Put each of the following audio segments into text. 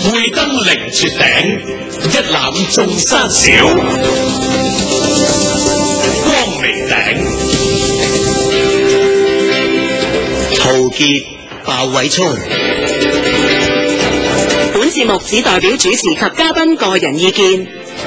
會登凌絕頂，一覽眾山小。光明頂， 陶傑、鮑偉聰。 本節目只代表主持及嘉賓個人意見。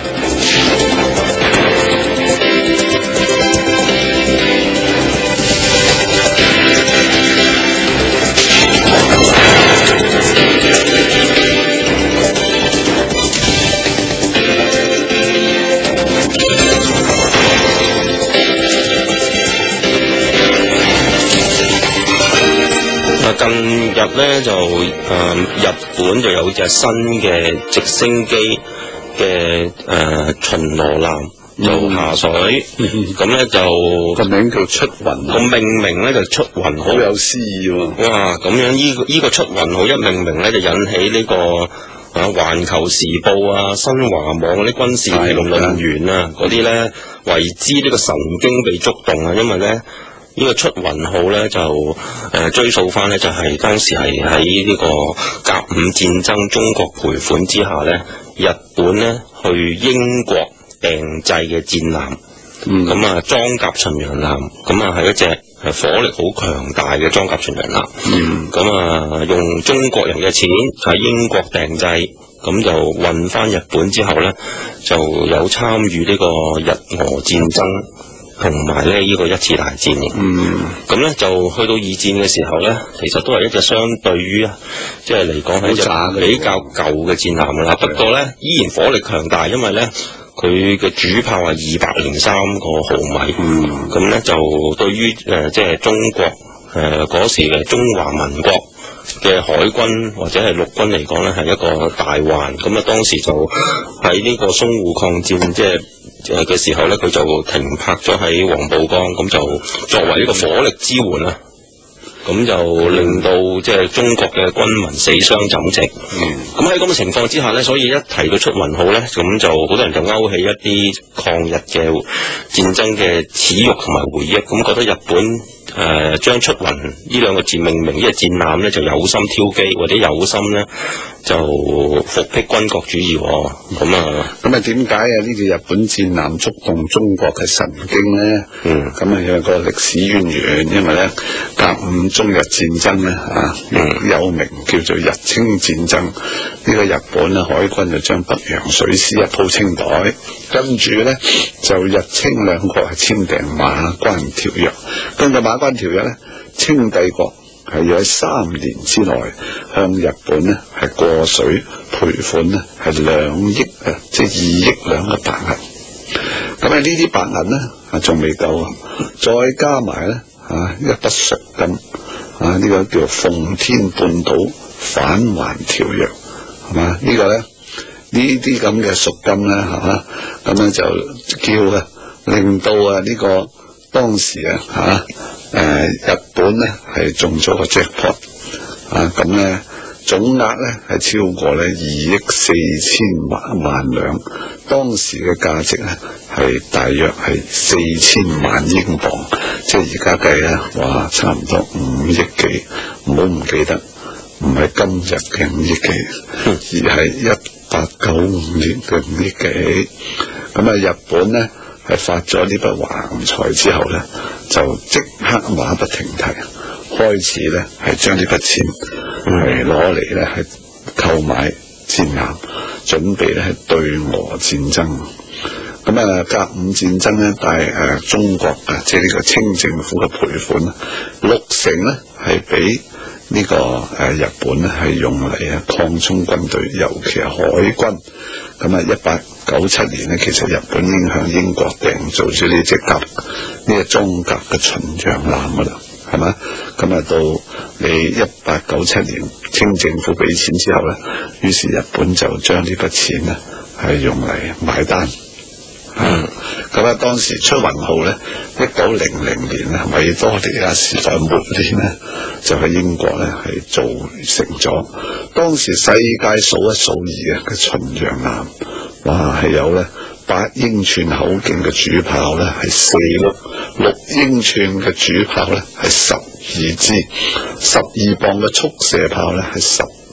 近日咧就日本就有隻新嘅直升機嘅巡邏艦就下水，咁咧就個名叫出雲， 個命名咧就出雲號， 好有詩意喎。 哇！咁樣呢個出雲號一命名咧就引起呢個環球時報啊、新華網嗰啲軍事評論員啊嗰啲咧為之呢個神經被觸動啊，因為咧。呢個出雲號咧就追溯翻咧就係當時係喺呢個甲午戰爭中國賠款之下咧，日本咧去英國訂製嘅戰艦，咁啊裝甲巡洋艦，咁啊係一隻火力好強大嘅裝甲巡洋艦，咁啊用中國人嘅錢喺英國訂製，咁就運翻日本之後咧就有參與呢個日俄戰爭。同埋咧呢個一次大戰嘅，咁咧就去到二戰嘅時候咧，其實都係一隻相對於即係嚟講係一隻比較舊嘅戰艦啦。不過咧依然火力強大，因為咧佢嘅主炮係203個毫米，咁咧就對於即係中國嗰時嘅中華民國嘅海軍或者係陸軍嚟講咧係一個大患。咁啊當時就喺呢個淞滬抗戰即係嘅時候咧，佢就停泊咗喺黃浦江，咁就作為一個火力支援啦。咁就令到即係中國嘅軍民死傷枕藉。咁喺咁嘅情況之下咧，所以一提到出雲號咧，咁就好多人就勾起一啲抗日嘅戰爭嘅恥辱同埋回憶，咁覺得日本將出雲呢兩個字命名呢個戰艦咧，就有心挑機或者有心咧就復辟軍國主義。咁啊點解呢個日本戰艦觸動中國嘅神經咧？咁啊有個歷史淵源，因為咧甲午中日戰爭咧有名叫做日清戰爭。呢個日本咧海軍就將北洋水師一鋪清袋，跟住咧就日清兩國係簽訂馬關條約。根據馬關條約咧，清帝國係要喺3年之內向日本咧係過水賠款咧係2億即係2億兩嘅白銀。咁呢啲白銀咧仲未夠啊，再加埋咧一筆贖金呢個叫奉天半島返還條約係嘛？呢個咧呢啲咁嘅贖金咧係嘛？咁樣就叫令到呢個當時日本咧係中咗個 jackpot 咁咧總額咧係超過咧2億4千萬兩，當時嘅價值咧係大約係4000萬英鎊，即係而家計咧哇差唔多5億幾，唔好唔記得，唔係今日嘅5億幾，而係1895年嘅5億幾。咁日本咧係發咗呢筆橫財之後咧，就即刻馬不停蹄，開始咧係將呢筆錢係攞嚟咧係購買戰艦，準備咧係對俄戰爭。咁甲午戰爭咧帶中國即係呢個清政府嘅賠款60%咧係俾呢個日本咧係用嚟擴充軍隊，尤其係海軍。咁1897年咧，其實日本已經向英國訂做咗呢隻呢個裝甲嘅巡洋艦噶啦，係嘛？咁到你1897年清政府俾錢之後咧，於是日本就將呢筆錢咧係用嚟買單。當時出雲號咧，1900年咧維多利亞時代末年咧，就喺英國咧係造成咗當時世界數一數二嘅巡洋艦，哇係有咧8英寸口徑嘅主炮咧係4碌，6英寸嘅主炮咧係12支，12磅嘅速射炮咧係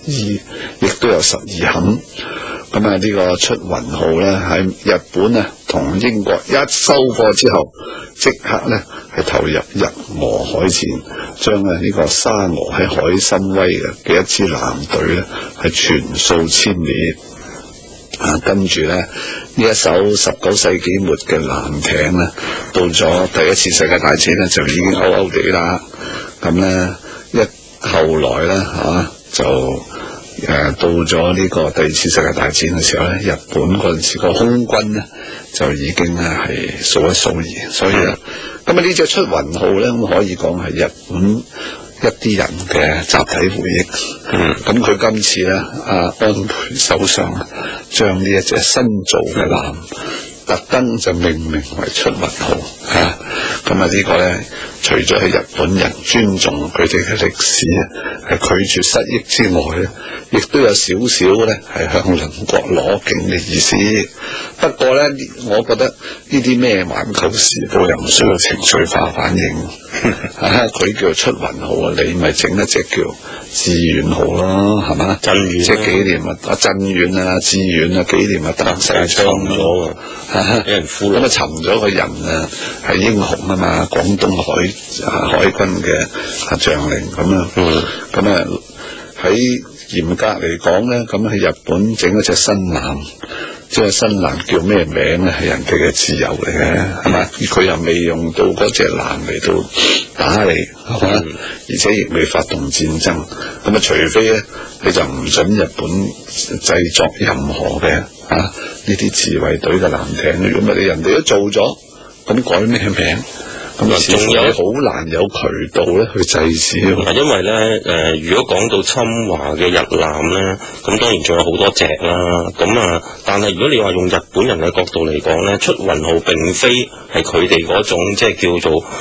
亦都有12冚。咁啊，呢個出雲號咧喺日本啊同英國一收貨之後，即刻咧係投入日俄海戰，將呢個沙俄喺海參崴嘅一支艦隊咧係全數殲滅。跟住咧呢一艘19世紀末嘅艦艇咧，到咗第一次世界大戰咧就已經歐地啦。咁咧後來咧就到咗呢個第二次世界大戰嘅時候咧，日本嗰陣時個空軍咧就已經咧係數一數二，所以咧咁啊呢隻出雲號咧咁可以講係日本一啲人嘅集體回憶。咁佢今次咧安倍首相將呢一隻新造嘅艦特登就命名為出雲號咁啊呢個咧除咗係日本人尊重佢哋嘅歷史係拒絕失憶之外咧，亦都有少少咧係向鄰國攞景嘅意思。不過咧，我覺得呢啲咩環球時報又唔需要情緒化反應。佢叫出雲號啊，你咪整一隻叫致遠號咯，係嘛？鎮遠即係紀念鎮遠啊、致遠啊，紀念德西昌咗俾人俘虜。咁沉咗個人啊，係英雄啊嘛，廣東海軍嘅將領咁啊。咁啊喺嚴格嚟講咧，咁喺日本整一隻新艦，即係新艦叫咩名咧？係人哋嘅自由嚟嘅，係嘛？佢又未用到嗰隻艦嚟到打你，係嘛？而且亦未發動戰爭，咁啊，除非咧你就唔准日本製作任何嘅呢啲自衛隊嘅艦艇。如果唔係你人哋都做咗，咁改咩名？咁啊，仲有好難有渠道咧去制止。 因為咧如果講到侵華嘅日艦咧，咁當然仲有好多隻啦。咁啊，但係如果你話用日本人嘅角度嚟講咧，出雲號並非係佢哋嗰種即係叫做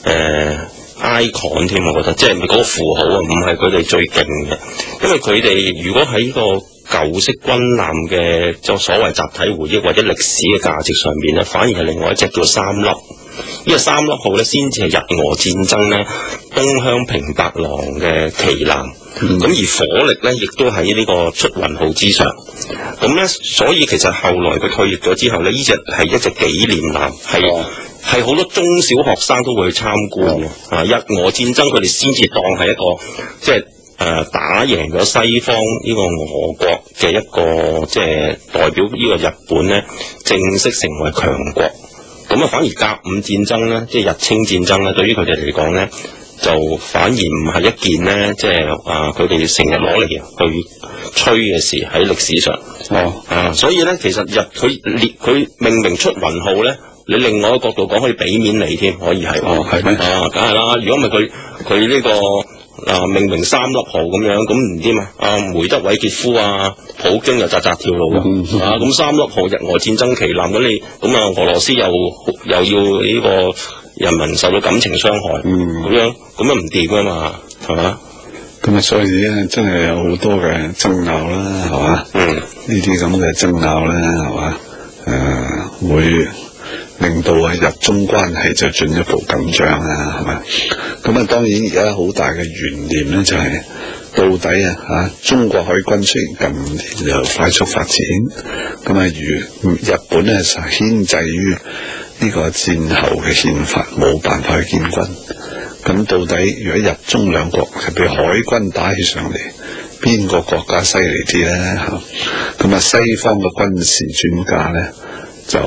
icon 添，我覺得即係嗰個符號啊，唔係佢哋最勁嘅。因為佢哋如果喺個舊式軍艦嘅就所謂集體回憶或者歷史嘅價值上面咧，反而係另外一隻叫三粒。呢個三粒號咧，先至係日俄戰爭咧東鄉平八郎嘅旗艦。咁而火力咧，亦都喺呢個出雲號之上。咁咧，所以其實後來佢退役咗之後咧，呢隻係一隻紀念艦，係好多中小學生都會去參觀嘅。日俄戰爭佢哋先至當係一個即係打贏咗西方呢個俄國嘅一個即係代表呢個日本咧正式成為強國。咁啊，反而甲午戰爭咧，即係日清戰爭咧，對於佢哋嚟講咧，就反而唔係一件咧，即係佢哋成日攞嚟去吹嘅事喺歷史上。所以咧，其實佢命名出雲號咧，你另外一個角度講，可以俾面你添，可以係。 係咩？ 梗係啦，如果唔係佢呢個命名三粒號咁樣，咁唔知嘛？梅德韋傑夫普京又扎跳路咁三粒號日俄戰爭旗艦，咁俄羅斯又要呢個人民受到感情傷害，咁樣唔掂噶嘛，係嘛？ 咁啊，所以咧真係有好多嘅爭拗啦，係嘛？呢啲咁嘅爭拗咧，係嘛？會令到日中關係就進一步緊張啊，係咪？咁啊，當然而家好大嘅懸念咧，就係到底中國海軍雖然近年又快速發展，咁啊，日本咧就牽制於呢個戰後嘅憲法，冇辦法去建軍。咁到底如果日中兩國係被海軍打起上嚟，邊個國家犀利啲咧？咁啊，西方嘅軍事專家咧就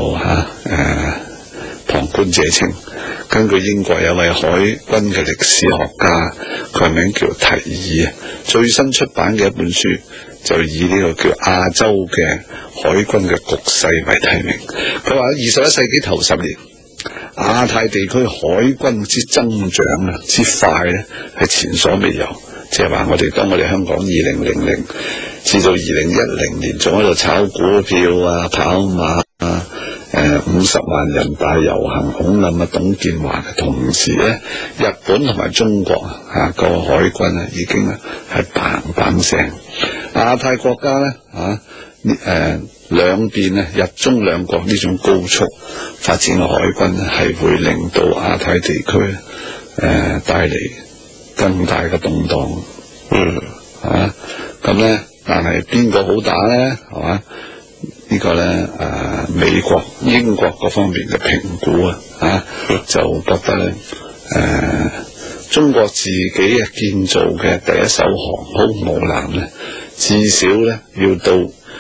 旁觀者清。根據英國有位海軍嘅歷史學家，佢名叫提爾，最新出版嘅一本書就以呢個叫亞洲嘅海軍嘅局勢為題名。佢話21世紀頭10年，亞太地區海軍之增長之快咧係前所未有。即係話當我哋香港2000至到2010年仲喺度炒股票跑馬50萬人大遊行恐冧董建華嘅同時咧，日本同埋中國個海軍已經係砰砰聲。亞太國家咧兩邊日中兩國呢種高速發展嘅海軍係會令到亞太地區帶嚟更大嘅動盪。咁咁咧，但係邊個好打咧？係嘛？呢個咧美國、英國嗰方面嘅評估就覺得咧中國自己建造嘅第一艘航空母艦咧，至少咧要到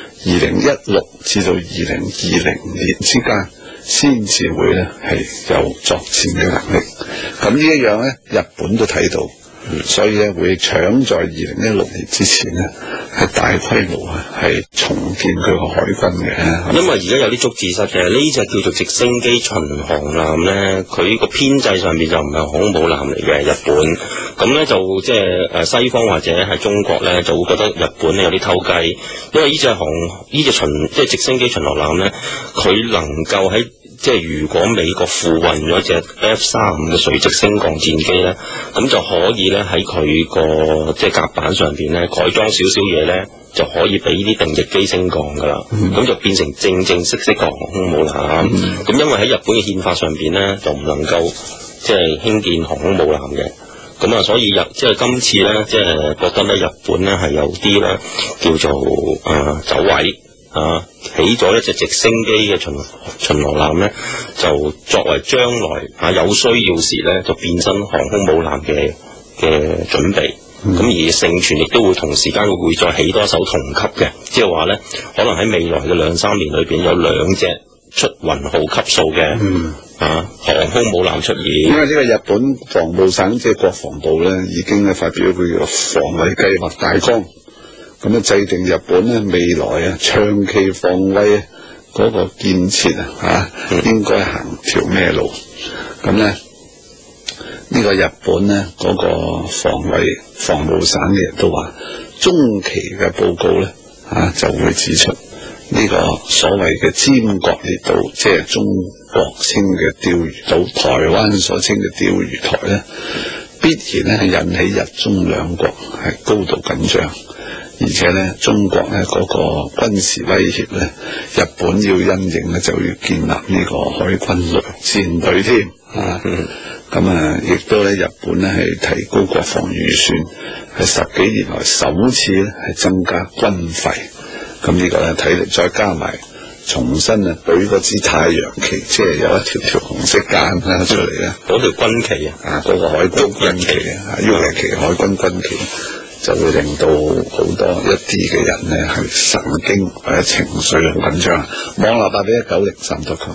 2016至到2020年之間，先至會咧係有作戰嘅能力。咁呢一樣咧，日本都睇到。所以咧會搶在2016年之前咧係大規模係重建佢個海軍嘅。 因為而家有啲捉字蝨嘅，呢隻叫做直升機巡航艦咧，佢個編制上面就唔係航空母艦嚟嘅，日本。咁咧就即係西方或者係中國咧就會覺得日本咧有啲偷雞，因為呢隻直升機巡航艦咧，佢能夠喺即係如果美國附運咗隻 F-35嘅垂直升降戰機咧，咁就可以咧喺佢個即係甲板上邊咧改裝少少嘢咧，就可以俾啲定翼機升降噶啦，咁就變成正式嘅航空母艦。咁因為喺日本嘅憲法上邊咧就唔能夠即係興建航空母艦嘅，咁啊所以即係今次咧即係覺得咧日本咧係有啲咧叫做走位。起咗一隻直升機嘅巡航艦咧，就作為將來有需要時咧，就變身航空母艦嘅準備。咁而盛傳亦都會同時間會再起多艘同級嘅，即係話咧，可能喺未來嘅2-3年裏邊有2隻出雲號級數嘅航空母艦出現。 因為呢個日本防務省即係國防部咧，已經咧發表一個叫防衛計劃大綱。咁制定日本咧未來長期防衛嗰個建設應該行條咩路？咁咧呢個日本咧嗰個防務省嘅人都話，中期嘅報告咧就會指出呢個所謂嘅尖閣列島，即係中國稱嘅釣魚島，台灣所稱嘅釣魚台咧，必然咧係引起日中兩國係高度緊張。而且咧，中國咧嗰個軍事威脅咧，日本要因應咧，就要建立呢個海軍陸戰隊添亦都咧，日本咧係提高國防預算，係10幾年來首次咧係增加軍費。咁呢個咧睇嚟，再加埋重新舉嗰支太陽旗，即係有一條紅色間出嚟咧， 嗰條軍旗嗰個海軍軍旗喐旗海軍軍旗。就會令到好多一啲嘅人咧係神經或者情緒好緊張。網絡8819039.com。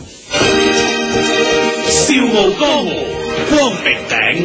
笑傲江湖，光明頂。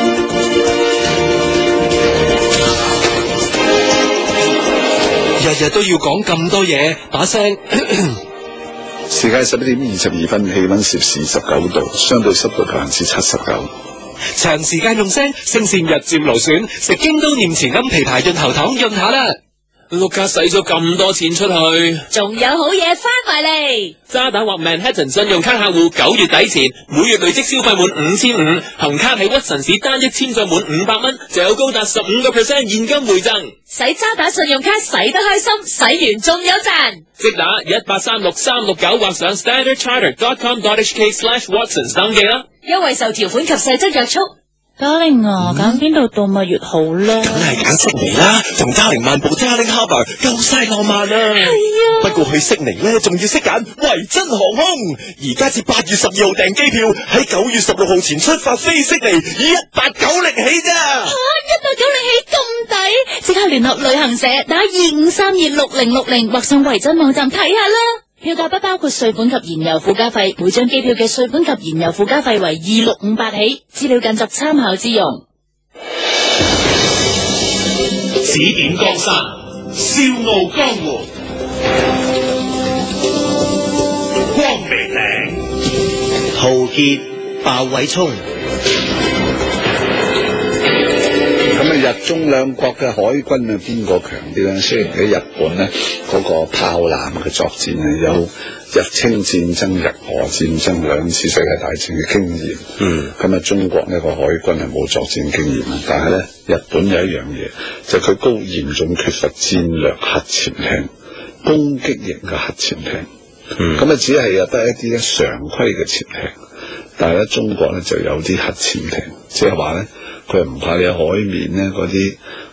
日日都要講咁多嘢，把聲。 時間11點22分，氣溫攝氏19度，相對濕度79%。 長時間用聲，聲線日漸勞損，食京都念慈庵枇杷潤喉糖潤下啦。 碌卡使咗咁多錢出去， 仲有好嘢翻埋嚟。 渣打或 Manhattan 信用卡客戶9月底前，每月累積消費滿5500，行卡喺屈臣氏單一簽賬滿500蚊，就有高達15% 現金回贈。 使渣打信用卡使得開心，使完仲有賺。 即打1836369或上 standardchartered.com.hk/Watsons 登記啦。 優惠受條款及細則約束。 Darling 揀邊度度蜜月好咧？ 梗係揀悉尼啦，同Darling漫步Darling Harbour夠晒浪漫啊！係啊，不過去悉尼咧，仲要識揀維珍航空。而家至8月12號訂機票，喺9月16號前出發飛悉尼，1890起咋 ？1890起咁抵，即刻聯絡旅行社打25326060或上維珍網站睇下啦。票價不包括稅款及燃油附加費，每張機票嘅稅款及燃油附加費為2658起，資料僅作參考之用。 指點江山，笑傲江湖，光明頂。 浩傑、鮑偉聰。 日中兩國嘅海軍邊個強啲咧？雖然喺日本咧嗰個炮艦嘅作戰有日清戰爭、日俄戰爭2次世界大戰嘅經驗，咁中國呢個海軍係冇作戰經驗，但係咧日本有一樣嘢，就係佢嚴重缺乏戰略核潛艇、攻擊型嘅核潛艇，咁只係有得一啲常規嘅潛艇，但係咧中國咧就有啲核潛艇，即係話咧。佢唔怕你喺海面咧嗰啲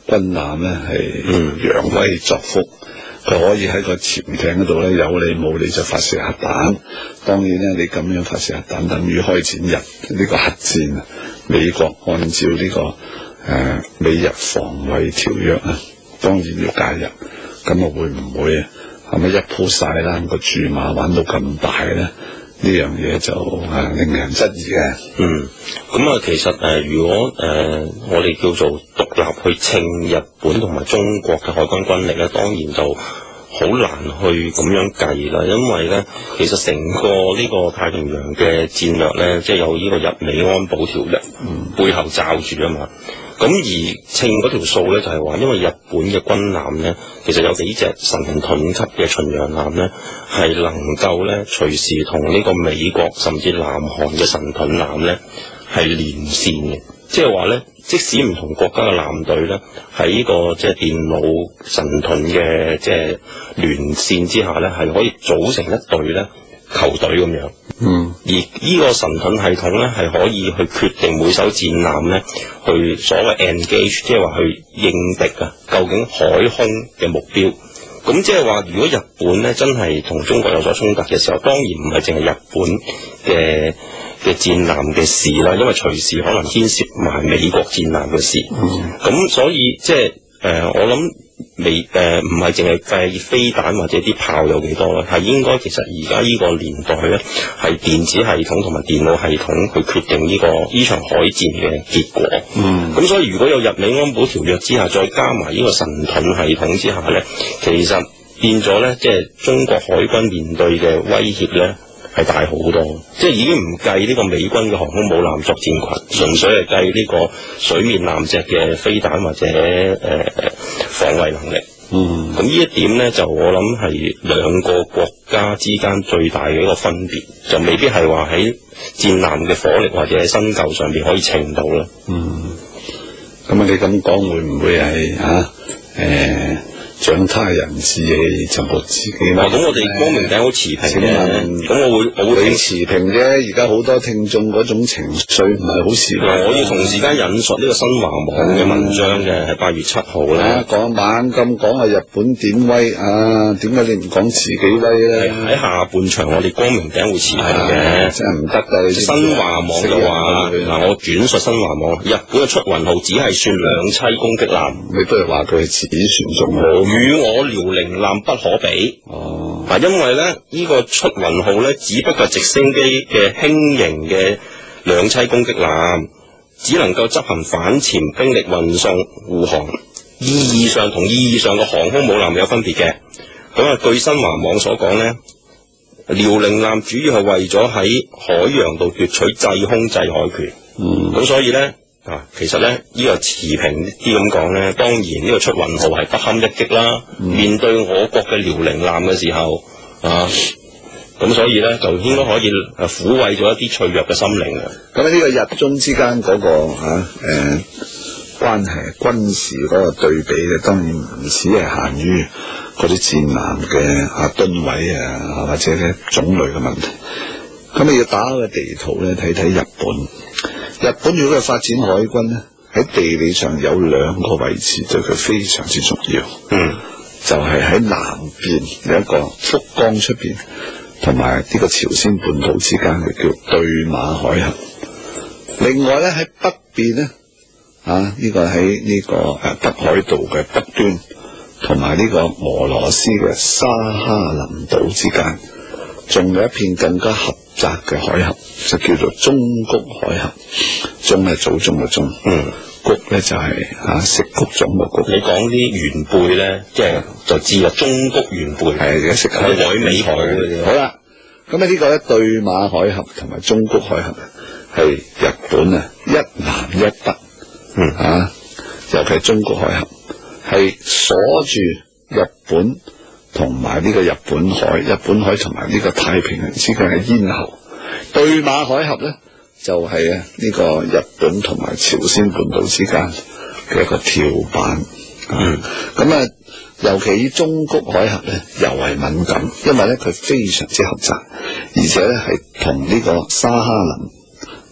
軍艦咧係揚威作福，佢可以喺個潛艇嗰度咧有理冇理就發射核彈。當然咧，你咁樣發射核彈，等於開展呢個核戰啊！美國按照呢個美日防衛條約啊，當然要介入。咁啊會唔會啊？係咪一鋪晒啦？個注碼玩到咁大咧？呢樣嘢就令人質疑嘅。 咁啊，其實如果我哋叫做獨立去稱日本同埋中國嘅海軍軍力咧，當然就好難去咁樣計啦。因為咧，其實成個呢個太平洋嘅戰略咧，即係有呢個日美安保條約背後罩住啊嘛。咁而稱嗰條數咧，就係話，因為日本嘅軍艦咧，其實有幾隻神盾級嘅巡洋艦咧，係能夠咧隨時同呢個美國甚至南韓嘅神盾艦咧係連線嘅，即係話咧，即使唔同國家嘅艦隊咧喺呢個即係電腦神盾嘅即係連線之下咧，係可以組成一隊咧球隊咁樣。而呢個神盾系統咧係可以去決定每艘戰艦咧去所謂 engage， 即係話去應敵啊，究竟海空嘅目標。咁即係話，如果日本咧真係同中國有所衝突嘅時候，當然唔係淨係日本嘅戰艦嘅事啦，因為隨時可能牽涉埋美國戰艦嘅事。咁所以即係我諗唔係淨係計飛彈或者啲炮有幾多啦，係應該其實而家呢個年代咧係電子系統同埋電腦系統去決定呢場海戰嘅結果。咁所以如果有日美安保條約之下，再加埋呢個神盾系統之下咧，其實變咗咧，即係中國海軍面對嘅威脅咧係大好多，即係已經唔計呢個美軍嘅航空母艦作戰群，純粹係計呢個水面艦隻嘅飛彈或者防衛能力。咁呢一點咧，就我諗係兩個國家之間最大嘅一個分別，就未必係話喺戰艦嘅火力或者喺新舊上邊可以稱到啦。 咁你咁講會唔會係長他人志氣就冇自己？咁我哋光明頂好持平嘅，咁我會持平啫。而家好多聽眾嗰種情緒唔係好持平。 我要同時間引述呢個新華網嘅文章嘅，係8月7號咧。 嗰晚咁講日本點威啊？點解你唔講自己威咧？ 喺下半場我哋光明頂會持平嘅， 真係唔得㗎。 新華網就話嗱，我轉述新華網，日本嘅出雲號只係算兩棲攻擊艦， 你不如話佢係子船仲好。 與我遼寧艦不可比。因為咧呢個出雲號咧，只不過直升機嘅輕型嘅兩棲攻擊艦，只能夠執行反潛兵力運送護航，意義上同意義上嘅航空母艦有分別嘅。咁啊，據新華網所講咧，遼寧艦主要係為咗喺海洋度奪取制空制海權。咁所以咧。其實咧呢個持平啲咁講咧，當然呢個出雲號係不堪一擊啦。面對我國嘅遼寧艦嘅時候，咁所以咧就應該可以撫慰咗一啲脆弱嘅心靈嘅。 咁呢個日中之間嗰個關係軍事嗰個對比咧，當然唔只係限於嗰啲戰艦嘅噸位或者咧種類嘅問題。咁你要打開個地圖咧，睇睇日本。日本如果佢發展海軍咧，喺地理上有兩個位置對佢非常之重要。就係喺南邊有一個福岡出邊，同埋呢個朝鮮半島之間嘅叫對馬海峽。另外咧喺北邊咧，呢個喺呢個北海道嘅北端，同埋呢個俄羅斯嘅沙哈林島之間，仲有一片更加狹窄嘅海峽，就叫做中谷海峽。中係祖宗嘅宗，谷咧就係食谷種嘅谷。你講啲原貝咧，即係就知啦，中谷原貝係食海尾海嘅。 好啦，咁呢個咧對馬海峽同埋中谷海峽係日本一南一北，尤其係中谷海峽係鎖住日本同埋呢個日本海同埋呢個太平洋之間嘅咽喉。對馬海峽咧就係呢個日本同埋朝鮮半島之間嘅一個跳板。咁尤其以中谷海峽咧尤為敏感，因為咧佢非常之狹窄，而且咧係同呢個沙哈林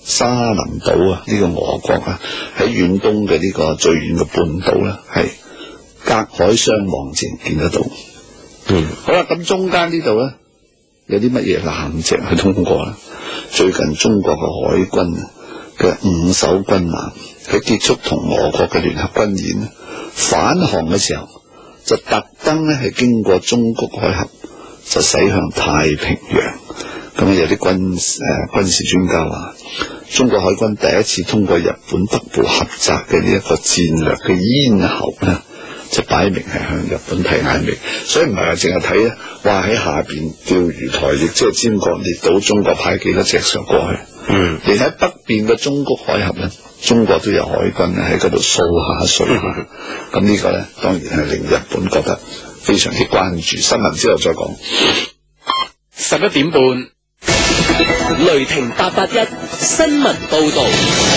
沙林島啊，呢個俄國啊喺遠東嘅呢個最遠嘅半島咧，係隔海相望前見得到。好啦，咁中間呢度咧有啲乜嘢艦隻去通過啦？最近中國嘅海軍嘅5艘軍艦喺結束同俄國嘅聯合軍演返航嘅時候，就特登咧係經過中谷海峽，就駛向太平洋。咁有啲軍事專家話，中國海軍第一次通過日本北部狹窄嘅呢一個戰略嘅咽喉咧，就擺明係向日本睇眼眉，所以唔係話淨係睇咧，話喺下邊釣魚台，亦即係尖閣列島，中國派幾多隻上過去。連喺北邊嘅中谷海峽咧，中國都有海軍咧喺嗰度掃下掃下。咁呢個咧，當然係令日本覺得非常之關注。新聞之後再講。 11點半，雷霆881新聞報道。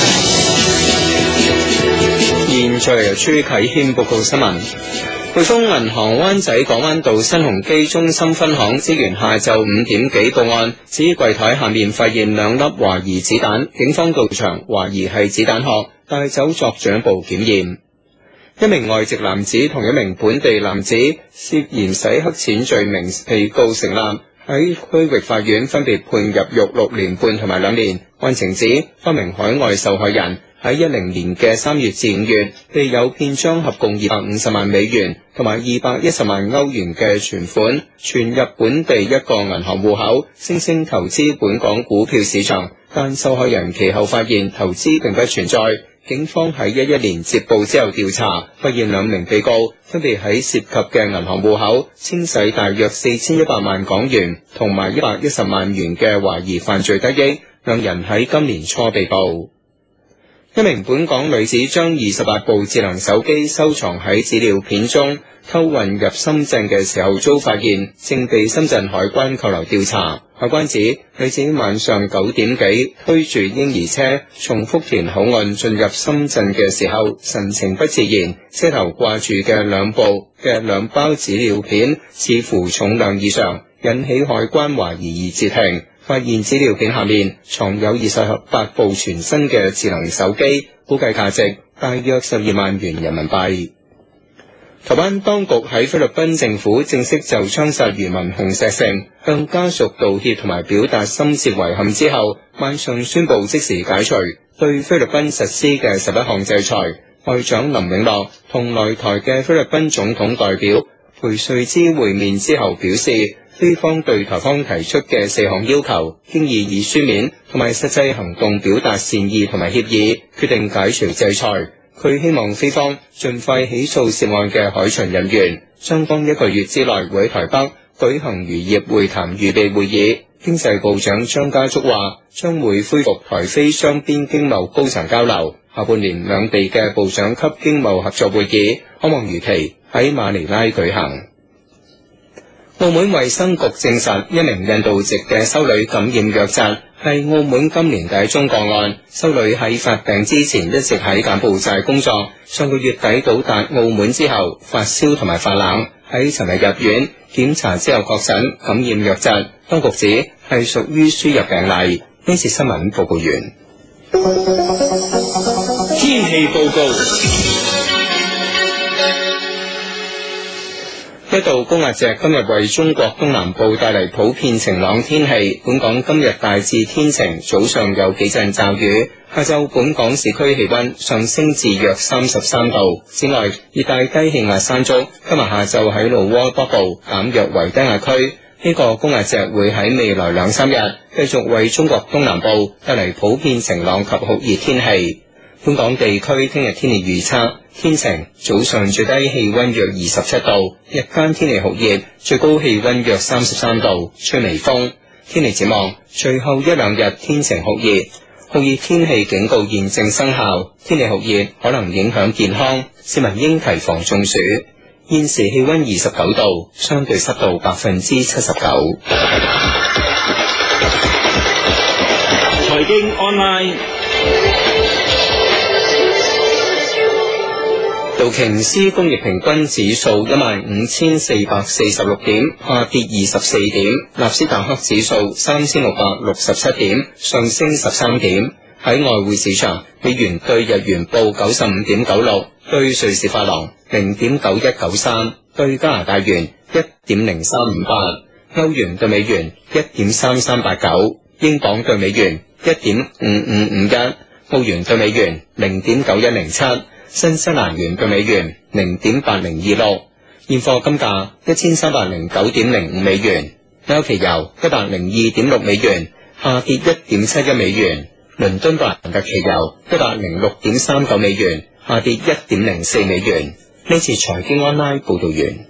現在由朱啟軒報告新聞。匯豐銀行灣仔港灣道新鴻基中心分行職員下晝5點幾報案，指櫃台下面發現2粒懷疑子彈，警方到場懷疑係子彈殼，帶走作進一步檢驗。一名外籍男子同一名本地男子涉嫌洗黑錢罪名被告成立，喺區域法院分別判入獄6年半同埋2年。案情指多名海外受害人喺10年嘅3月至5月，被誘騙將合共250萬美元同埋210萬歐元嘅存款存入本地一個銀行戶口，聲稱投資本港股票市場，但受害人其後發現投資並不存在。警方喺11年接報之後調查，發現2名被告分別喺涉及嘅銀行戶口清洗大約4100萬港元同埋110萬元嘅懷疑犯罪得益，2人喺今年初被捕。一名本港女子將28部智能手機收藏喺紙尿片中，偷運入深圳嘅時候遭發現，正被深圳海關扣留調查。海關指女子晚上9點幾推住嬰兒車從福田口岸進入深圳嘅時候，神情不自然，車頭掛住嘅兩包紙尿片似乎重量異常，引起海關懷疑而截停。發現紙尿片下面藏有28部全新嘅智能手機，估計價值大約12萬元人民幣。台灣當局喺菲律賓政府正式就槍殺漁民洪石成向家屬道歉同埋表達深切遺憾之後，晚上宣布即時解除對菲律賓實施嘅11項制裁。外長林永樂同來台嘅菲律賓總統代表裴瑞茲會面之後表示，菲方對台方提出嘅4項要求，經已以書面同埋實際行動表達善意同埋歉意，決定解除制裁。佢希望菲方盡快起訴涉案嘅海巡人員，雙方1個月之內會喺台北舉行漁業會談預備會議。經濟部長張家竹話，將會恢復台菲雙邊經貿高層交流，下半年兩地嘅部長級經貿合作會議可望如期喺馬尼拉舉行。澳門衛生局證實，一名印度籍嘅修女感染瘧疾，係澳門今年第1宗個案。修女喺發病之前一直喺柬埔寨工作，上個月底到達澳門之後發燒同埋發冷，喺尋日入院檢查之後確診感染瘧疾，當局指係屬於輸入病例。呢次新聞報告完。 天氣報告。 一道高壓脊今日為中國東南部帶嚟普遍晴朗天氣，本港今日大致天晴，早上有幾陣驟雨，下晝本港市區氣溫上升至約33度。此外，熱帶低氣壓山竹今日下晝喺老撾北部減弱為低壓區，呢個高壓脊會喺未來2-3日繼續為中國東南部帶嚟普遍晴朗及酷熱天氣。本港地區聽日天氣預測，天晴，早上最低氣溫約27度，日間天氣酷熱，最高氣溫約33度，吹微風。天氣展望，隨後1-2日天晴酷熱，酷熱天氣警告現正生效，天氣酷熱可能影響健康，市民應提防中暑。現時氣溫29度，相對濕度79%。 財經 online。 道瓊斯工業平均指數15446點，下跌24點；納斯達克指數3667點，上升13點； 喺外匯市場，美元對日元報 95.96， 對瑞士法郎 0.9193， 對加拿大元 1.0358， 歐元對美元 1.3389， 英鎊對美元 1.5551， 澳元對美元 0.9107， 新西蘭元對美元 0.8026。現貨金價 1309.05 美元，紐期油 102.6 美元，下跌 1.71 美元。倫敦布蘭特期油 106.39 美元，下跌 1.04 美元。呢次財經 online 報道完。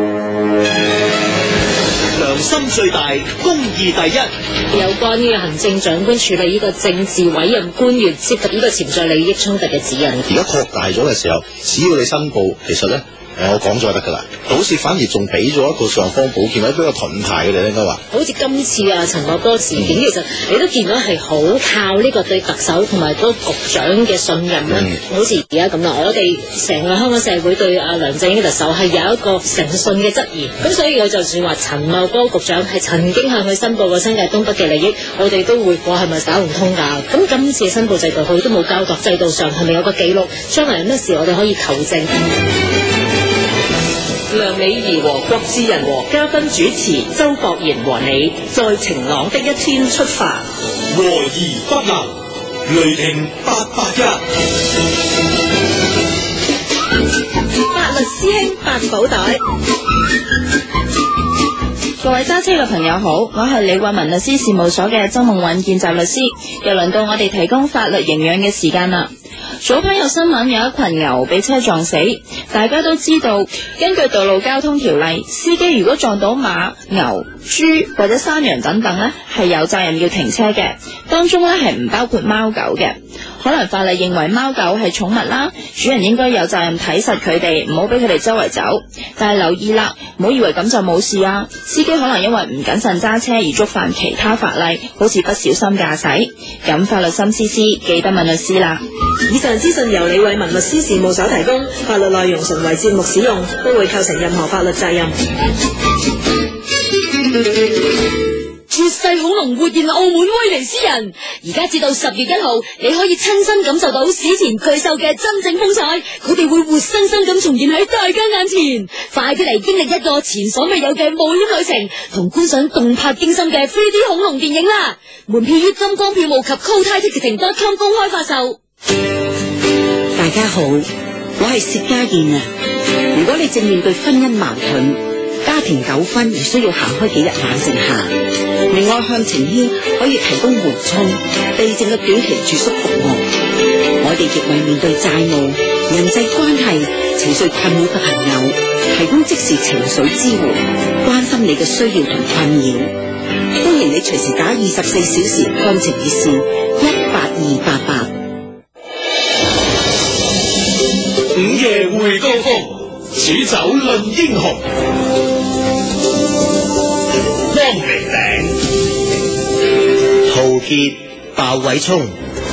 良心最大，公義第一。 有關於行政長官處理呢個政治委任官員涉及呢個潛在利益衝突嘅指引， 而家擴大咗嘅時候，只要你申報，其實咧我講咗就得噶啦。好似反而仲俾咗一個尚方寶劍，或者比較盾牌嘅，你應該話。 好似今次啊陳茂波事件，其實你都見到係好靠呢個對特首同埋嗰個局長嘅信任啦。好似而家咁啦，我哋成個香港社會對阿梁振英特首係有一個誠信嘅質疑，咁所以我就算話陳茂波局長係曾經向佢申報過新界東北嘅利益，我哋都會話係咪搞唔通㗎？咁今次嘅申報制度佢都冇交代，制度上係咪有個記錄？將來有咩事我哋可以求證。 梁美儀和郭志仁和嘉賓主持周國賢和你，在晴朗的一天出發。 和而不能，雷霆881。 法律師兄八寶袋。各位揸車嘅朋友好，我係李慧文律師事務所嘅周夢韻見習律師，又輪到我哋提供法律營養嘅時間啦。早排有新聞有一群牛被車撞死，大家都知道，根據道路交通條例，司機如果撞到馬、牛、豬或者山羊等等呢，係有責任要停車嘅，當中呢係唔包括貓狗嘅。可能法例認為貓狗係寵物啦，主人應該有責任睇實佢哋，唔好俾佢哋周圍走。但係留意啦，唔好以為咁就冇事啊！司機可能因為唔謹慎揸車而觸犯其他法例，好似不小心駕駛。咁法律心思思，記得問律師啦。 以上資訊由李偉文律師事務所提供，法律內容純為節目使用，不會構成任何法律責任。 絕世恐龍活現澳門威尼斯人，而家至到10月1號，你可以親身感受到史前巨獸嘅真正風采，佢哋會活生生咁重現喺大家眼前。快啲嚟經歷一個前所未有嘅冒險旅程，同觀賞動魄驚心嘅 3D 恐龍電影啦！門票於金光票務及 CoTiTicketing.com 公開發售。 大家好，我係薛家燕啊！如果你正面對婚姻矛盾、家庭糾紛而需要行開幾日冷靜下，明愛向晴軒可以提供緩衝、避靜嘅短期住宿服務。我哋亦為面對債務、人際關係、情緒困擾嘅朋友提供即時情緒支援，關心你嘅需要同困擾。歡迎你隨時打24小時向晴熱線18288。 午夜會高峰，煮酒論英雄。光明頂， 陶傑、鮑偉聰。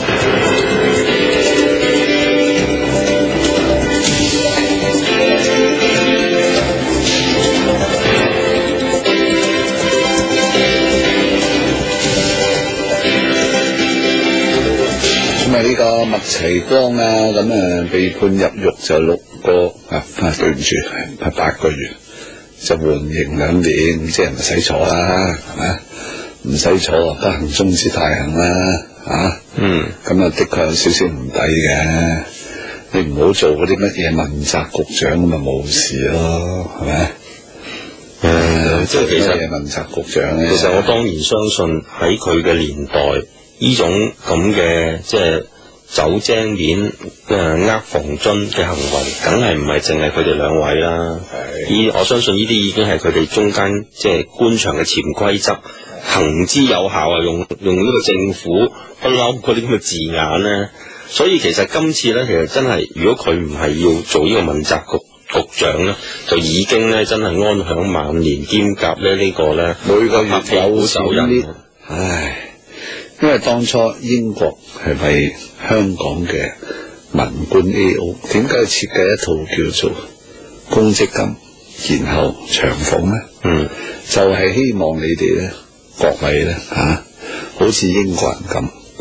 咁啊呢個麥齊光啊，咁啊被判入獄就6個對唔住係8個月，就緩刑2年，即係唔使坐啦，係咪？唔使坐不幸中之大幸啦，咁啊的確有少少唔抵嘅。你唔好做嗰啲乜嘢問責局長咁咪冇事咯，係咪？ 即係其實問責局長咧， 其實我當然相信喺佢嘅年代，呢種咁嘅即係走精面房津嘅行為，梗係唔係淨係佢哋兩位啦。我相信呢啲已經係佢哋中間即係官場嘅潛規則，行之有效啊！用呢個政府不嬲嗰啲咁嘅字眼咧，所以其實今次咧，其實真係如果佢唔係要做呢個問責局長咧，就已經咧真係安享晚年，兼夾咧呢個咧每個月有手人。 唉，因為當初英國係為香港嘅文官 AO， 點解要設計一套叫做公積金，然後長俸咧？就係希望你哋咧，各位咧好似英國人咁，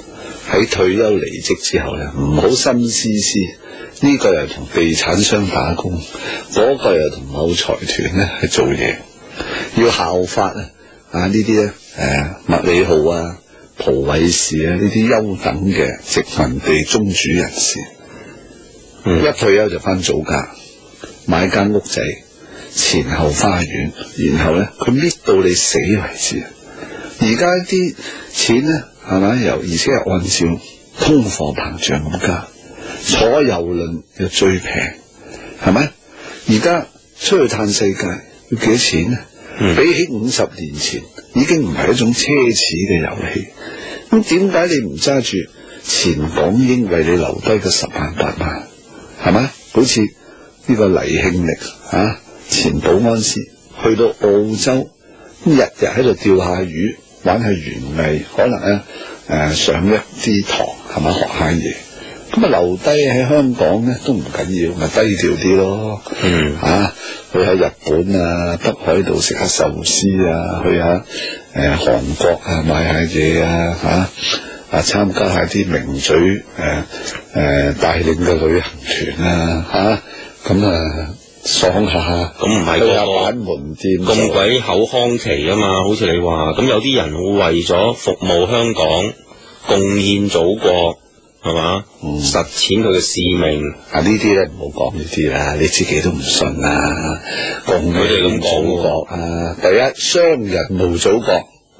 喺退休離職之後咧，唔好心思思。呢個又同地產商打工，嗰個又同某財團咧去做嘢，要效法呢啲咧麥理浩啊、蒲偉士啊呢啲優等嘅殖民地宗主人士，一退休就翻祖家買間屋仔，前後花園，然後咧佢搣到你死為止。而家啲錢咧係咪而且係按照通貨膨脹咁加。坐郵輪又最平，係咪？而家出去嘆世界要幾多錢呢？比起50年前，已經唔係一種奢侈嘅遊戲。咁點解你唔揸住前港英為你留低嘅10萬8萬？係咪？好似呢個黎慶力前保安司去到澳洲，日日喺度釣下魚，玩下園藝，可能咧上一啲堂，係咪學下嘢？咁留低喺香港咧都唔緊要，咪低調啲咯。去下日本啊、北海道食下壽司啊，去下韓國啊買下嘢啊，參加下啲名嘴帶領嘅旅行團啊，咁爽下。 咁唔係去下板門店咁鬼口腔期啊嘛，好似你話咁有啲人會為咗服務香港、貢獻祖國。係嘛？實踐佢嘅使命呢啲咧唔好講呢啲啦，你自己都唔信啦。佢哋咁講國第一，商人無祖國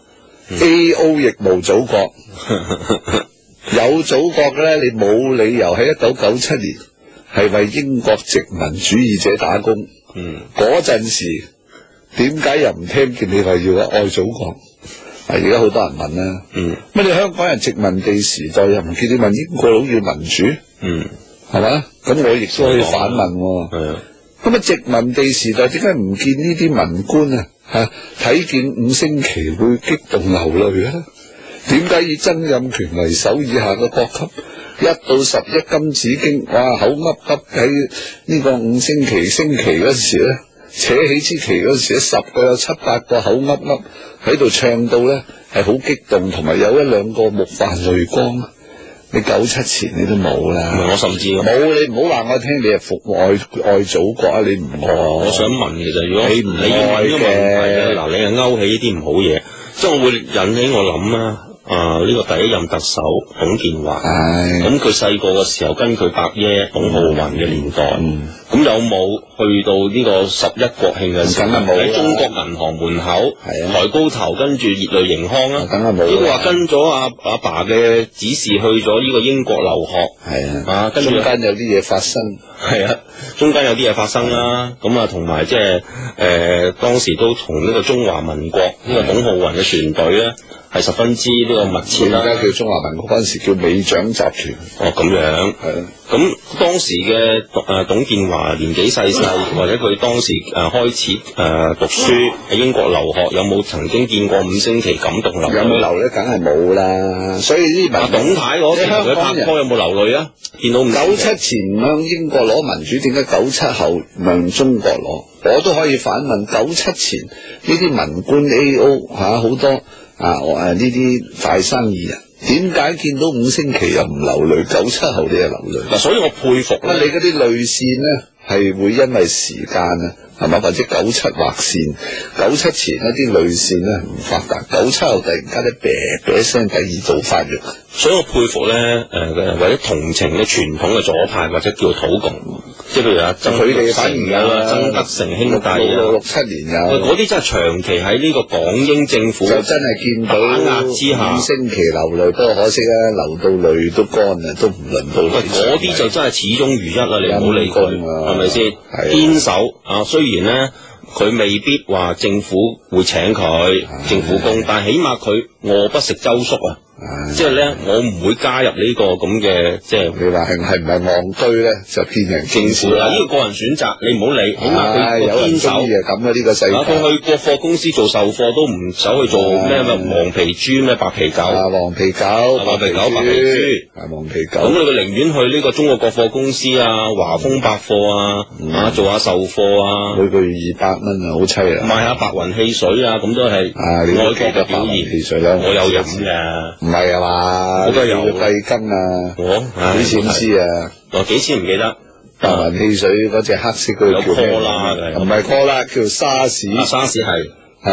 ，AO 亦無祖國。有祖國嘅咧，你冇理由喺1997年係為英國殖民主義者打工。嗰陣時點解又唔聽見你話要愛祖國？而家好多人問啦，乜你香港人殖民地時代又唔見你問英國佬要民主，係嘛？咁我亦都可以反問，咁殖民地時代點解唔見呢啲文官睇見5星旗會激動流淚咧？點解以曾蔭權為首以下嘅國級1到11金紫荊，哇口噏噏喺呢個5星旗升旗嗰時咧？扯起支旗嗰時，10個有7、8個口噏噏喺度唱到咧，係好激動，同埋有1、2個目泛淚光。你97前你都冇啦， 我甚至冇， 你唔好話我聽，你係服愛祖國啊！你唔愛。 我想問其實，如果你唔愛嘅， 嗱，你係勾起呢啲唔好嘢，即係我會引起我諗啦。呢個第一任特首董建華，咁佢細個嘅時候跟佢伯爺董浩雲嘅年代，咁有冇去到呢個11國慶嘅時候喺中國銀行門口抬高頭跟住熱淚盈眶啊？ 梗係冇。 呢個話跟咗阿爸嘅指示去咗呢個英國留學，跟住中間有啲嘢發生， 中間有啲嘢發生啦。咁啊，同埋即係當時都同呢個中華民國呢個董浩雲嘅船隊咧。係十分之呢個密切啦。 而家叫中華民國嗰陣時叫美長集團。 咁樣。咁當時嘅董建華年紀細細，或者佢當時開始讀書喺英國留學，有冇曾經見過5星旗感動流淚？ 有冇流咧？梗係冇啦。所以呢啲董太嗰時佢拍拖有冇流淚啊？見到 97前向英國攞民主，點解97後向中國攞？我都可以反問：97前呢啲文官 AO 好多。呢啲大生意人點解見到5星旗又唔流淚？97後你又流淚？ 嗱，所以我佩服你嗰啲淚腺咧係會因為時間係嘛，或者97劃線，97前一啲淚腺咧唔發達，97後突然間咧啤聲第2度發育。 所以我佩服咧或者同情嘅傳統嘅左派或者叫土共，即係譬如佢哋反而有啦， 曾德成兄弟 67年有， 嗰啲真係長期喺呢個港英政府就真係見到打壓之下 5星旗流淚，不過可惜流到淚都乾啦，都唔輪到。 嗰啲就真係始終如一啦，你唔好理佢，係咪先？堅守雖然咧佢未必話政府會請佢政府工，但係起碼佢餓不食周粟啊！即係咧，我唔會加入呢個咁嘅，即係你話係唔係戇居咧，就變成政府啦。呢個個人選擇，你唔好理，起碼佢有人中意咁呢個世界。 佢去國貨公司做售貨都唔走去做咩黃皮豬咩白皮狗黃皮狗白皮豬黃皮狗。 咁你寧願去呢個中國國貨公司啊、華豐百貨做下售貨啊， 每個月200蚊好凄啊！ 賣下白雲汽水啊，咁都係愛國嘅表現。 汽水啦， 我有飲嘅。 唔係啊嘛？ 好多有貴庚啊，幾錢支啊？ 幾錢唔記得？ 白雲汽水嗰隻黑色嗰個叫咩？唔係 Cola， 叫沙士。 沙士係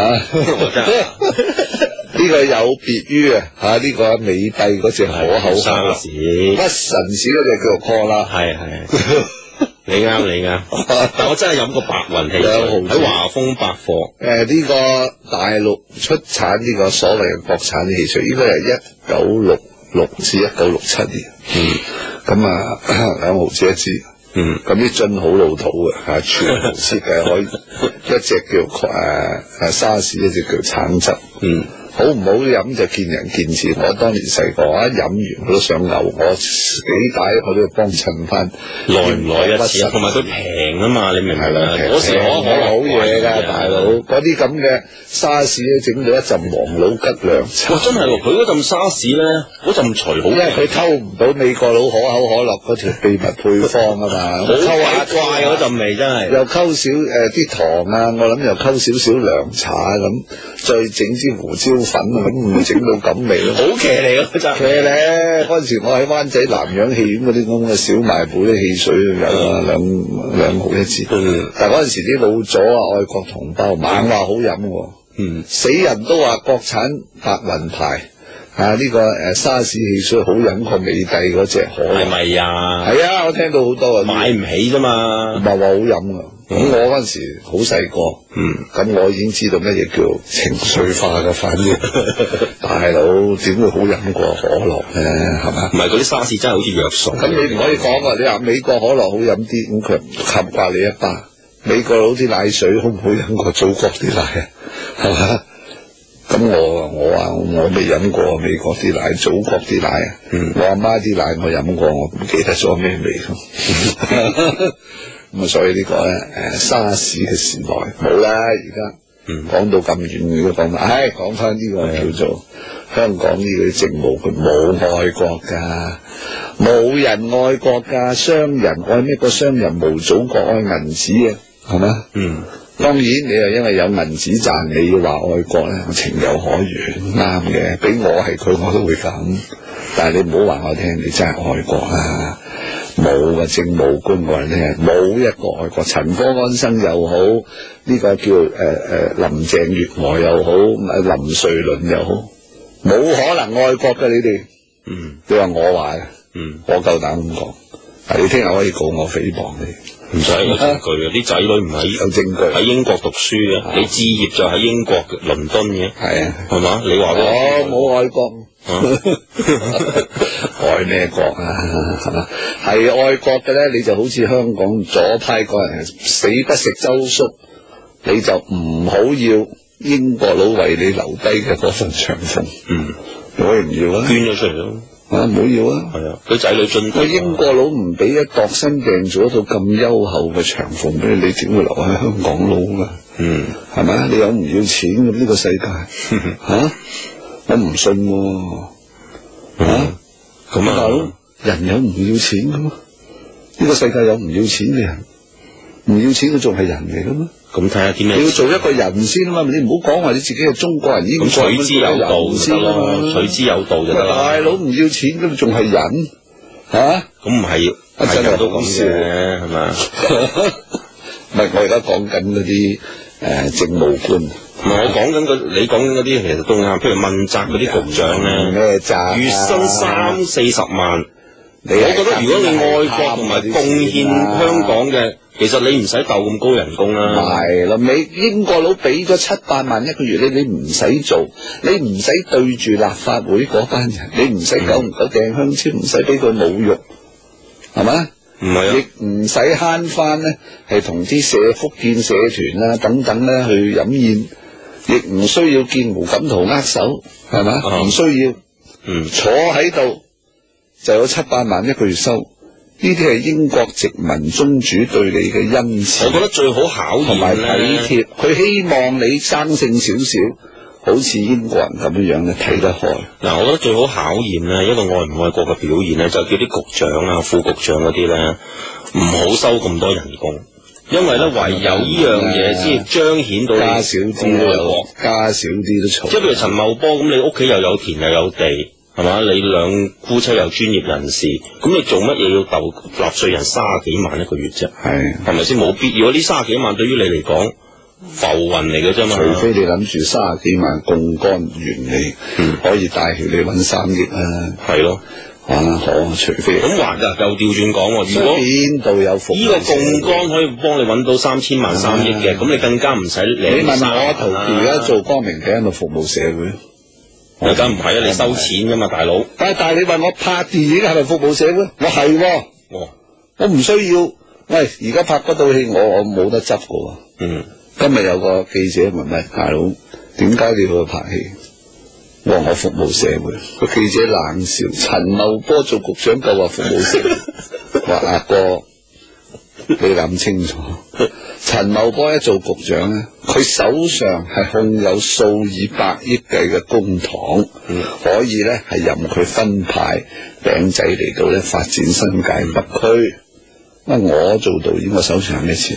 呢個有別於呢個美帝嗰隻可口沙士， 屈臣氏嗰隻叫做 Cola。 係。你啱，但我真係飲過白雲汽水喺華豐百貨。 呢個大陸出產呢個所謂嘅國產汽水，應該係1966至1967年。咁啊，2毫子一支。咁啲樽好老土嘅，全部設計可以一隻叫沙士，一隻叫橙汁。好唔好飲就見仁見智。我當年細個一飲完我都想嘔，我幾大我都要幫襯翻， 耐唔耐一次？同埋佢平啊嘛，你明唔明啊？嗰時可樂好嘢㗎，大佬嗰啲咁嘅沙士咧，整到一陣王老吉涼茶。 哇！真係喎，佢嗰陣沙士咧，嗰陣除好， 因為佢溝唔到美國佬可口可樂嗰條秘密配方啊嘛， 好鬼怪嗰陣味真係。 又溝少啲糖啊，我諗又溝少涼茶咁，再整支胡椒粉咁唔會整到咁味咯， 好騎嚟嗰陣。 騎咧嗰陣時，我喺灣仔南洋戲院嗰啲咁嘅小賣部啲汽水有兩毫一支。但係嗰陣時啲老左愛國同胞猛話好飲喎，死人都話國產白雲牌呢個沙士汽水好飲過美帝嗰隻可樂。係咪啊？係啊，我聽到好多買唔起啫嘛， 唔係話好飲啊。咁我嗰陣時好細個，咁我已經知道乜嘢叫情緒化嘅反應。大佬點會好飲過可樂咧？係嘛？ 唔係嗰啲沙士真係好似藥水。 咁你唔可以講啊！你話美國可樂好飲啲，咁佢冚掛你一巴。美國佬啲奶水好唔好飲過祖國啲奶啊？係嘛？咁我未飲過美國啲奶，祖國啲奶啊。我阿媽啲奶我飲過，我唔記得咗咩味咯。咁所以呢個咧，沙士嘅時代冇啦，而家講到咁遠，都講埋，講翻呢個叫做香港呢個政務，佢冇愛國噶，冇人愛國噶，商人愛咩？個商人無祖國愛銀紙啊，係嘛？當然你又因為有銀紙賺，你要話愛國咧，我情有可原，啱嘅。俾我係佢，我都會咁。但係你唔好話我聽，你真係愛國啊！冇嘅政務官我哋聽，冇一個愛國。陳方安生又好，呢個叫林鄭月娥又好，林瑞麟又好，冇可能愛國嘅你哋。你話我話嘅，我夠膽咁講。你聽日可以告我誹謗你， 唔使有證據啊！啲仔女唔喺有證據喺英國讀書嘅，你置業就喺英國倫敦嘅， 係啊， 係嘛？你話我冇愛國。愛咩國啊？係嘛？係愛國嘅咧，你就好似香港左派嗰人死不食周粟，你就唔好要英國佬為你留低嘅嗰份長俸。可以唔要啊？ 捐咗出嚟咯。 唔好要啊！ 係啊，佢仔女進步。 英國佬唔俾一度身訂做一套咁優厚嘅長俸俾你，點會留喺香港佬噶？係咪？你有唔要錢咁呢個世界？我唔信喎。咁大佬，人有唔要錢噶嘛？呢個世界有唔要錢嘅人，唔要錢佢仲係人嚟噶嘛？ 咁睇下啲咩？ 你要做一個人先啊嘛！你唔好講話你自己係中國人，英國人取之有道先啦，取之有道就得啦。 大佬唔要錢咁仲係人嚇？ 咁唔係真係都咁嘅係咪？ 唔係我而家講緊嗰啲政務官。 唔係我講緊你講緊嗰啲其實都啱，譬如問責嗰啲局長咧， 咩責？ 月薪30-40萬。我覺得如果你愛國同埋貢獻香港嘅，其實你唔使鬥咁高人工啦。 係啦，你英國佬俾咗7-8萬一個月，你唔使做，你唔使對住立法會嗰班人，你唔使久唔久掟香蕉，唔使俾佢侮辱，係咪？ 唔係啊， 亦唔使慳翻咧，係同啲福建社團啊等等咧去飲宴，亦唔需要見胡錦濤握手，係咪？唔需要，坐喺度。就有7-8萬一個月收，呢啲係英國殖民宗主對你嘅恩賜。 我覺得最好考驗同埋體貼，佢希望你生性少少，好似英國人咁樣咧睇得開。 嗱，我覺得最好考驗咧一個愛唔愛國嘅表現咧，就叫啲局長啊、副局長嗰啲咧，唔好收咁多人工，因為咧唯有呢樣嘢先彰顯到你加少啲都有，加少啲都嘈。 即係譬如陳茂波咁，你屋企又有田又有地。 係嘛？你兩夫妻又專業人士，咁你做乜嘢要鬥納稅人30幾萬一個月啫？係咪先冇必要？呢30幾萬對於你嚟講浮雲嚟嘅啫嘛。 除非你諗住30幾萬槓桿原理，可以帶起你搵3億啊。係咯。除非咁話㗎，又調轉講喎。如果邊度有服務？ 呢個槓桿可以幫你揾到3000萬3億嘅，咁你更加唔使領。 你問我陶傑而家做光明頂係咪服務社會？ 而家唔係啊，你收錢噶嘛，大佬。 但係你問我拍電影係咪服務社會？我係喎。我唔需要。喂，而家拍嗰套戲，我冇得執噶。今日有個記者問：喂，大佬，點解你要去拍戲？我服務社會。個記者冷笑：陳茂波做局長夠話服務社會。話阿哥，你諗清楚。陳茂波一做局長咧，佢手上係控有數以百億計嘅公帑，可以咧係任佢分派餅仔嚟到咧發展新界北區。我做導演，我手上有咩錢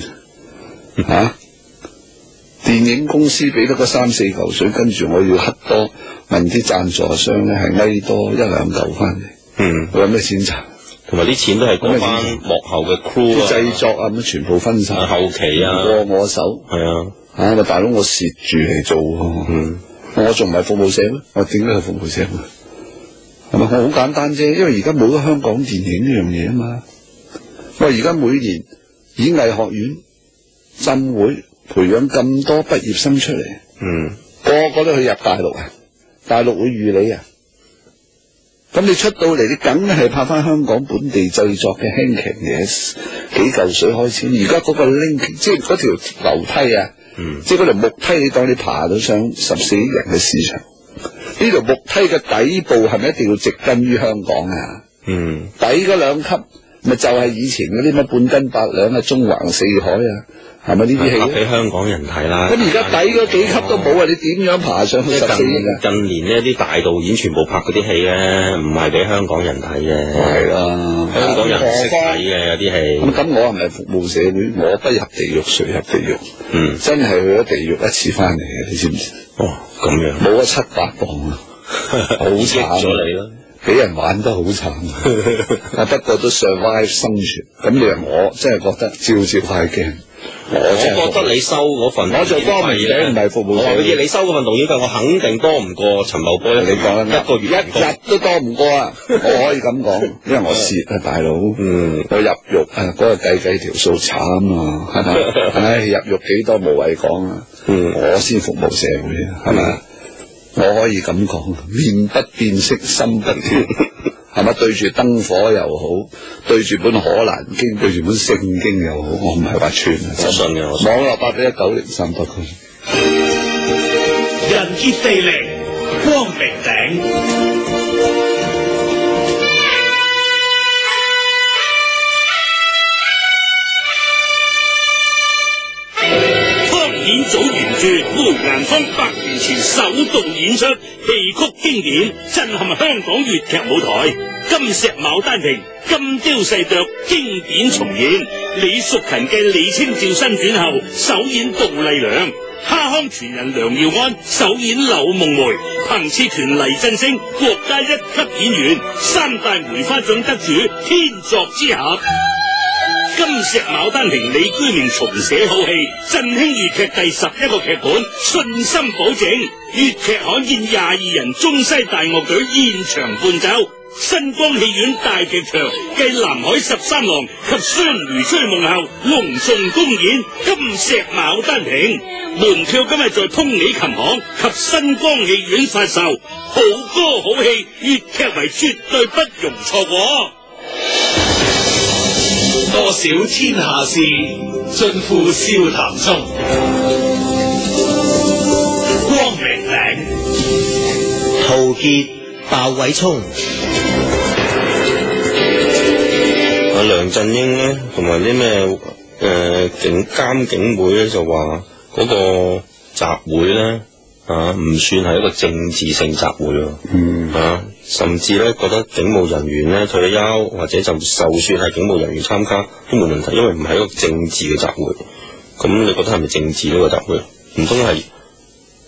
電影公司俾得個3、4嚿水，跟住我要乞多問啲贊助商咧係翳多1、2嚿翻嚟。我有咩錢賺？同埋啲錢都係嗰班幕後嘅 crew 啊，製作啊咁全部分晒，後期啊過我手。係啊，大佬我蝕住嚟做，我仲唔係服務社會？我點解係服務社會？係咪？我好簡單啫，因為而家冇咗香港電影呢樣嘢啊嘛。我而家每年演藝學院、浸會培養咁多畢業生出嚟，個個都去入大陸啊，大陸會預你啊。咁你出到嚟，你梗係拍翻香港本地製作嘅輕劇嘢，幾嚿水開始。而家嗰個 link， 即係嗰條樓梯啊，即係嗰條木梯，你當你爬到上14億人嘅市場，呢條木梯嘅底部係咪一定要植根於香港啊？底嗰2級咪就係以前嗰啲乜半斤8兩啊，中橫4海啊，係咪呢啲戲？拍俾香港人睇啦。咁而家底嗰幾級都冇啊，你點樣爬上去14億啊？近年呢啲大導演全部拍嗰啲戲咧，唔係俾香港人睇嘅。係啦，香港人唔識睇嘅有啲戲。咁我係咪服務社會？我不入地獄誰入地獄？真係去咗地獄一次翻嚟嘅，你知唔知？咁樣冇咗7、8磅啊，好慘咗你啦。俾人玩得好慘，不過都 survive 生存。咁你話我真係覺得照太驚。我覺得你收嗰份，我做光明頂唔係服務社會。你收嗰份導演費，我肯定多唔過陳茂波。你講一個月1日都多唔過啊！我可以咁講，因為我蝕啊，大佬。我入獄啊，嗰個計條數慘啊，係咪？唉，入獄幾多無謂講啊。我先服務社會啊，係咪？我可以咁講，面不變色，心不跳，係咪？對住燈火又好，對住本《可蘭經》，對住本聖經又好，我唔係話串啊，真信嘅。網絡8119038區。 人傑地靈，光明頂。組原著梅蘭芳100年前首動演出，戲曲經典震撼香港粵劇舞台。金石牡丹亭、金雕細琢經典重演，李淑勤嘅李清照新轉後首演杜麗娘，蝦康傳人梁耀安首演柳夢梅，彭熾權黎振聲國家1級演員，3大梅花獎得主天作之合。金石牡丹亭李居明重寫好戲，振興粵劇第11個劇本，信心保證。粵劇罕見22人中西大樂隊現場伴奏，新光戲院大劇場繼南海13郎及雙魚追夢後，隆重公演金石牡丹亭。門票今日在通利琴行及新光戲院發售。好歌好戲，粵劇為絕對不容錯過。多少天下事，盡付笑談中。光明頂， 陶傑、鮑偉聰。 梁振英咧，同埋啲咩監警會咧，就話嗰個集會咧唔算係一個政治性集會喎，甚至咧覺得警務人員咧退休或者就算係警務人員參加都冇問題，因為唔係一個政治嘅集會。咁你覺得係咪政治呢個集會？唔通係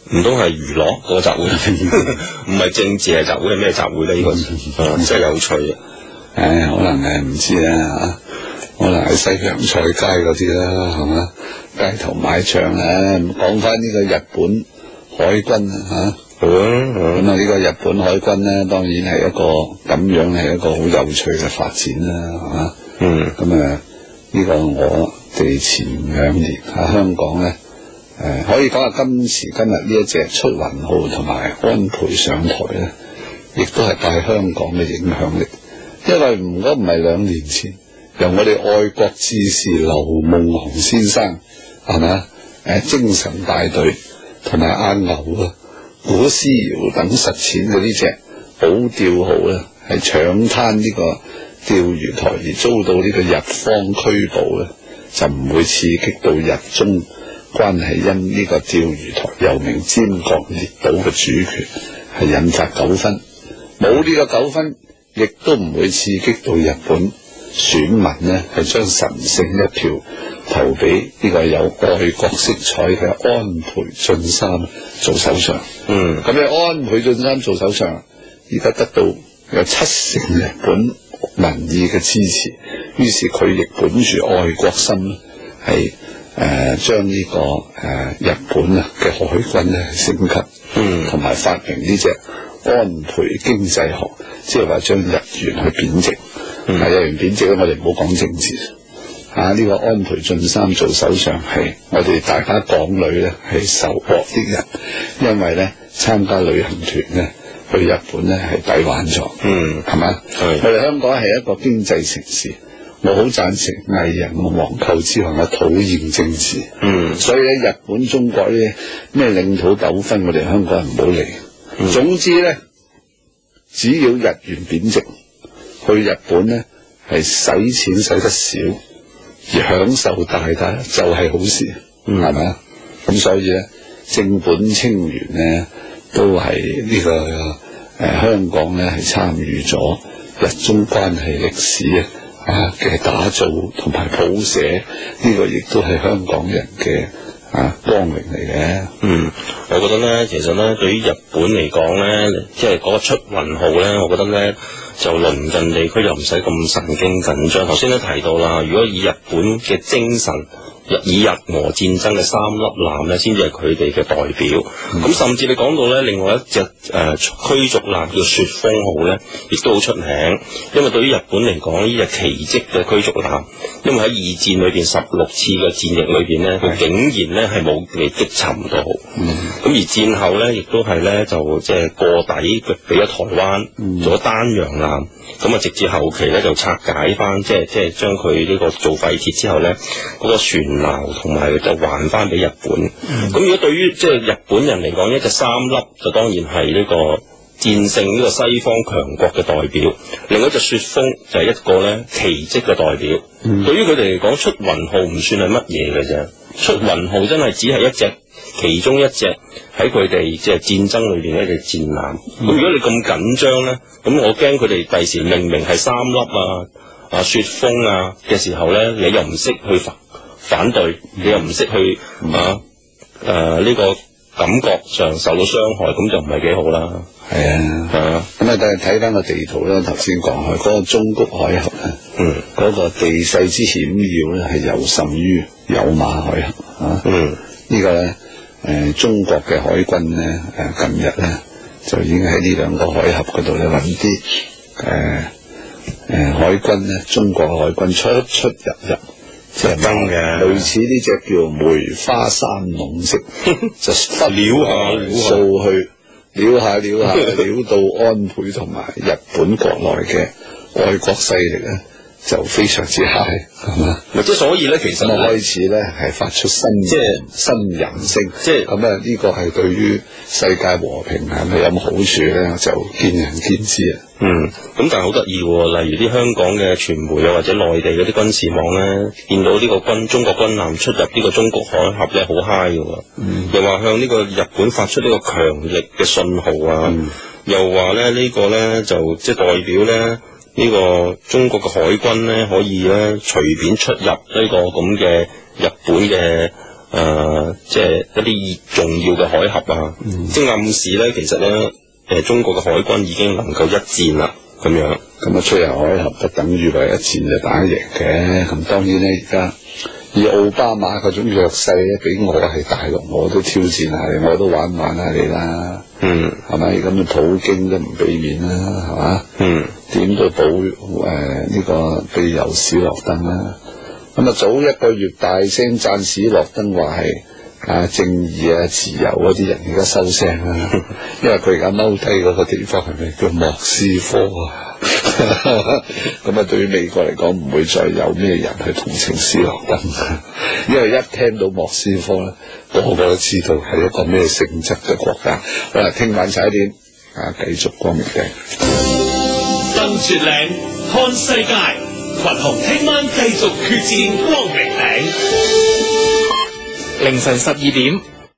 唔通係娛樂嗰個集會？唔係政治係集會，係咩集會咧？呢個真係有趣啊！ 可能係唔知啦，可能係西洋菜街嗰啲啦，係嘛？街頭買唱啊！講翻呢個日本海軍啊嚇，咁啊呢個日本海軍咧，當然係一個咁樣係一個好有趣嘅發展啦，係嘛？咁啊呢個我哋前2年喺香港咧。可以講下今時今日呢一隻出雲號同埋安倍上台咧，亦都係帶香港嘅影響力。因為如果唔係2年前，由我哋愛國志士劉夢熊先生係嘛？精神大隊同埋阿牛啊、古思堯等實踐嘅呢隻保釣號咧，係搶灘呢個釣魚台而遭到呢個日方拘捕咧，就唔會刺激到日中關係因呢個釣魚台又名尖閣列島嘅主權係引發糾紛，冇呢個糾紛，亦都唔會刺激到日本選民呢係將神聖一票投俾呢個有愛國色彩嘅安倍晉三做首相。咁你安倍晉三做首相，而家得到有70%日本民意嘅支持，於是佢亦本住愛國心係將呢個日本嘅海軍咧升級，同埋發明呢隻安倍經濟學，即係話將日元去貶值。日元貶值咧，我哋唔好講政治。呢個安倍晉三做首相係我哋大家港女咧係受獲益人，因為咧參加旅行團咧去日本咧係抵玩咗，係嘛？我哋香港係一個經濟城市。我好贊成藝人網購之後，我討厭政治。所以咧，日本、中國呢咩領土糾紛，我哋香港人唔好理。總之咧，只要日元貶值，去日本咧係使錢使得少，而享受大就係好事，係咪啊？咁所以咧，正本清源咧都係呢個香港咧係參與咗日中關係歷史嘅打造同埋譜寫，呢個亦都係香港人嘅光榮嚟嘅。 我覺得咧，其實咧，對於日本嚟講咧，即係嗰個出雲號咧，我覺得咧就鄰近地區又唔使咁神經緊張。頭先都提到啦，如果以日本嘅精神，以日俄戰爭嘅3粒艦咧，先至係佢哋嘅代表。咁甚至你講到咧，另外一隻驅逐艦叫雪風號咧，亦都好出名。因為對於日本嚟講，呢隻奇蹟嘅驅逐艦，因為喺2戰裏邊16次嘅戰役裏邊咧，佢竟然咧係冇被擊沉到。咁而戰後咧，亦都係咧就即係過底俾咗台灣做咗丹陽艦。咁啊，直至後期咧就拆解翻，即係將佢呢個做廢鐵之後咧，嗰個船錨同埋就還翻俾日本。咁如果對於即係日本人嚟講，一隻3粒就當然係呢個戰勝呢個西方強國嘅代表，另一隻雪風就係一個咧奇蹟嘅代表。對於佢哋嚟講，出雲號唔算係乜嘢嘅啫，出雲號真係只係一隻其中一隻喺佢哋即係戰爭裏邊一隻戰艦。咁如果你咁緊張咧，咁我驚佢哋第時明明係3粒雪風嘅時候咧，你又唔識去反對，你又唔識去呢個感覺上受到傷害，咁就唔係幾好啦。 係啊，咁但係睇翻個地圖咧，頭先講開嗰個中谷海峽咧，嗰個地勢之險要咧係尤甚於有馬海峽呢個咧中國嘅海軍咧近日咧就已經喺呢2個海峽嗰度咧揾啲海軍咧，中國海軍出入。即係真嘅，類似呢隻叫梅花三弄式，就撩下掃去，撩下撩到安倍同埋日本國內嘅愛國勢力咧，就非常之 high， 係嘛？ 即係所以咧，其實開始咧係發出新人聲，即係咁呢個係對於世界和平係咪有冇好處咧？就見仁見智啊。 咁但係好得意喎，例如啲香港嘅傳媒或者內地嗰啲軍事網咧，見到呢個中國軍艦出入呢個中國海峽咧，好 high 嘅喎，又話向呢個日本發出呢個強力嘅信號又話咧呢個咧就即係代表咧呢個中國嘅海軍咧可以咧隨便出入呢個咁嘅日本嘅即係一啲重要嘅海峽啊，即係暗示咧，其實咧中國嘅海軍已經能夠一戰啦，咁樣。 咁啊，出入海峽不等於話一戰就打贏嘅。咁當然咧，而家以奧巴馬嗰種弱勢咧，俾我係大陸，我都挑戰下你，我都玩下你啦。係咪？咁普京都唔俾面啦，係嘛？點都保呢個庇佑史諾登啦。咁啊，早一個月大聲讚史諾登話係正義啊、自由嗰啲人，而家收聲啦，因為佢而家踎低嗰個地方係咪叫莫斯科啊？咁啊，對於美國嚟講，唔會再有咩人去同情史諾登，因為一聽到莫斯科咧，個個都知道係一個咩性質嘅國家。好啦，聽晚11點繼續光明頂， 登絕嶺看世界，群雄聽晚繼續決戰光明頂。 凌晨12點。